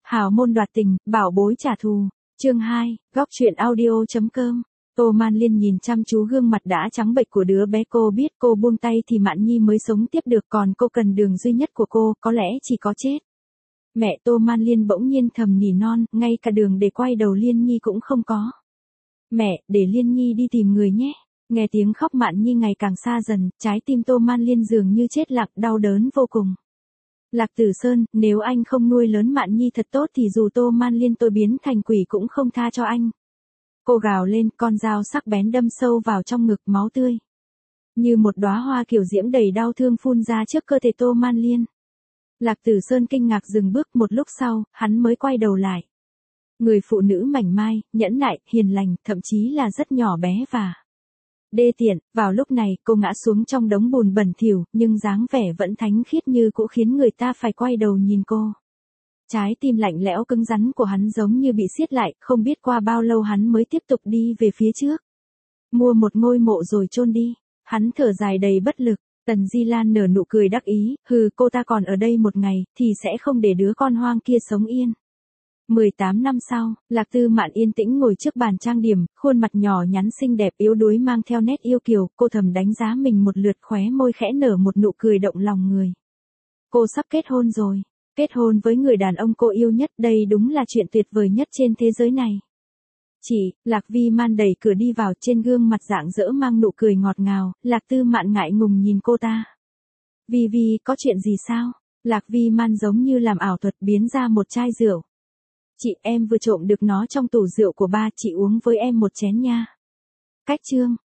Hào môn đoạt tình, bảo bối trả thù. Chương 2, góc truyện audio.com. Tô Man Liên nhìn chăm chú gương mặt đã trắng bệch của đứa bé, cô biết cô buông tay thì Mạn Nhi mới sống tiếp được, còn cô cần đường duy nhất của cô, có lẽ chỉ có chết. Mẹ Tô Man Liên bỗng nhiên thầm nỉ non, ngay cả đường để quay đầu Liên Nhi cũng không có. Mẹ, để Liên Nhi đi tìm người nhé. Nghe tiếng khóc Mạn Nhi ngày càng xa dần, trái tim Tô Man Liên dường như chết lặng, đau đớn vô cùng. Lạc Tử Sơn, nếu anh không nuôi lớn Mạn Nhi thật tốt thì dù Tô Man Liên tôi biến thành quỷ cũng không tha cho anh. Cô gào lên, con dao sắc bén đâm sâu vào trong ngực, máu tươi như một đóa hoa kiều diễm đầy đau thương phun ra trước cơ thể Tô Man Liên. Lạc Tử Sơn kinh ngạc dừng bước, một lúc sau, hắn mới quay đầu lại. Người phụ nữ mảnh mai, nhẫn nại, hiền lành, thậm chí là rất nhỏ bé và đê tiện. Vào lúc này, cô ngã xuống trong đống bùn bẩn thỉu, nhưng dáng vẻ vẫn thánh khiết như cũ khiến người ta phải quay đầu nhìn cô. Trái tim lạnh lẽo cứng rắn của hắn giống như bị siết lại, không biết qua bao lâu hắn mới tiếp tục đi về phía trước. Mua một ngôi mộ rồi chôn đi. Hắn thở dài đầy bất lực. Tần Di Lan nở nụ cười đắc ý, hừ, cô ta còn ở đây một ngày, thì sẽ không để đứa con hoang kia sống yên. 18 năm sau, Lạc Tư Mạn yên tĩnh ngồi trước bàn trang điểm, khuôn mặt nhỏ nhắn xinh đẹp yếu đuối mang theo nét yêu kiều, cô thầm đánh giá mình một lượt, khóe môi khẽ nở một nụ cười động lòng người. Cô sắp kết hôn rồi, kết hôn với người đàn ông cô yêu nhất, đây đúng là chuyện tuyệt vời nhất trên thế giới này. Chị, Lạc Vi Man đẩy cửa đi vào, trên gương mặt rạng rỡ mang nụ cười ngọt ngào, Lạc Tư Mạn ngại ngùng nhìn cô ta. Vi Vi, có chuyện gì sao? Lạc Vi Man giống như làm ảo thuật biến ra một chai rượu. Chị, em vừa trộm được nó trong tủ rượu của ba, chị uống với em một chén nha. Cách chương.